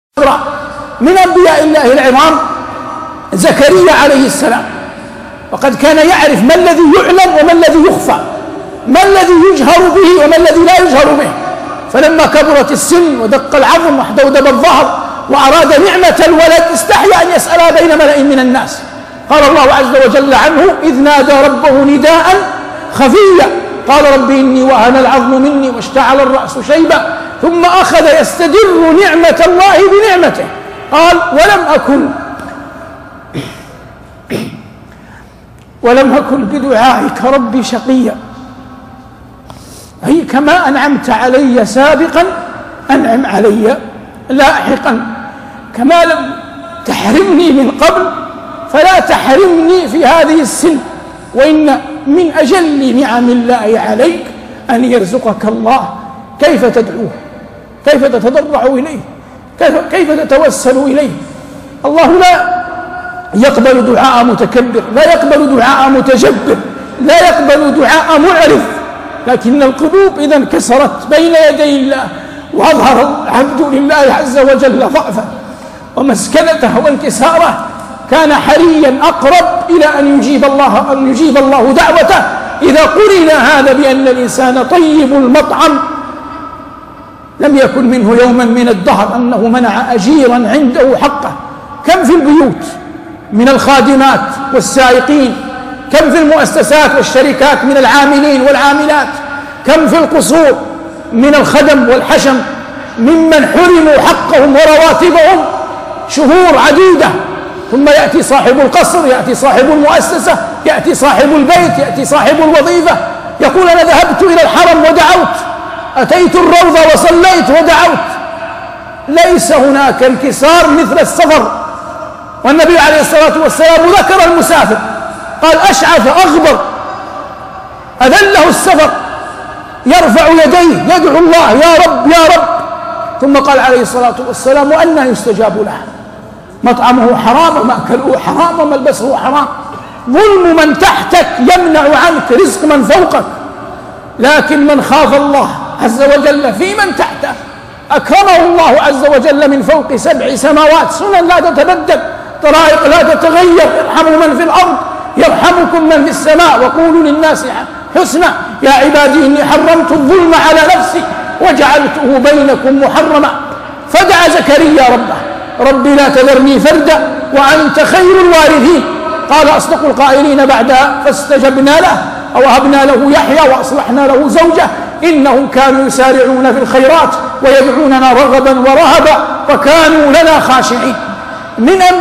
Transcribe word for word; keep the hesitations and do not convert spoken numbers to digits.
من أنبياء الله العظام زكريا عليه السلام، وقد كان يعرف ما الذي يعلم وما الذي يخفى، ما الذي يجهر به وما الذي لا يجهر به. فلما كبرت السن ودق العظم واحتودب الظهر وأراد نعمة الولد استحيا أن يسألها بين ملأ من الناس. قال الله عز وجل عنه: إذ نادى ربه نداء خفيا قال رب إني وهن العظم مني واشتعل الرأس شيبا، ثم أخذ يستدر نعمة الله بنعمته. قال: ولم أكن ولم أكن بدعائك ربي شقيا، أي كما أنعمت علي سابقا أنعم علي لاحقا، كما لم تحرمني من قبل فلا تحرمني في هذه السن. وإن من أجل نعم الله عليك أن يرزقك الله كيف تدعوه، كيف تتضرع إليه، كيف, كيف تتوسل إليه. الله لا يقبل دعاء متكبر، لا يقبل دعاء متجبر، لا يقبل دعاء معرض، لكن القلوب إذا انكسرت بين يدي الله وأظهر العبد لله عز وجل ضعفه ومسكنته وانكساره، كان حريا أقرب إلى أن يجيب الله أن يجيب الله دعوته إذا قرن هذا بأن الإنسان طيب المطعم. لم يكن منه يوما من الدهر أنه منع أجيرا عنده حقه. كم في البيوت من الخادمات والسائقين، كم في المؤسسات والشركات من العاملين والعاملات، كم في القصور من الخدم والحشم ممن حرموا حقهم ورواتبهم شهور عديدة، ثم يأتي صاحب القصر، يأتي صاحب المؤسسة، يأتي صاحب البيت، يأتي صاحب الوظيفة يقول: أنا ذهبت إلى الحرم ودعوت، أتيت الروضة وصليت ودعوت. ليس هناك انكسار مثل السفر. والنبي عليه الصلاة والسلام ذكر المسافر، قال: أشعث أغبر أذله السفر يرفع يديه يدعو الله: يا رب يا رب. ثم قال عليه الصلاة والسلام: وأنى يستجاب له؟ مطعمه حرام ومأكله حرام وملبسه حرام. ظلم من تحتك يمنع عنك رزق من فوقك، لكن من خاف الله عز وجل في من تحته أكرمه الله عز وجل من فوق سبع سماوات، سنن لا تتبدل، طرائق لا تتغير. ارحموا من في الأرض يرحمكم من في السماء، وقولوا للناس حسنا يا عبادي إني حرمت الظلم على نفسي وجعلته بينكم محرما. فدعا زكريا ربه: ربي لا تذرني فردا وأنت خير الوارثين. قال أصدق القائلين بعدها: فاستجبنا له ووهبنا له يحيى وأصلحنا له زوجه إنهم كانوا يسارعون في الخيرات ويدعوننا رغبا ورهبا وكانوا لنا خاشعين. من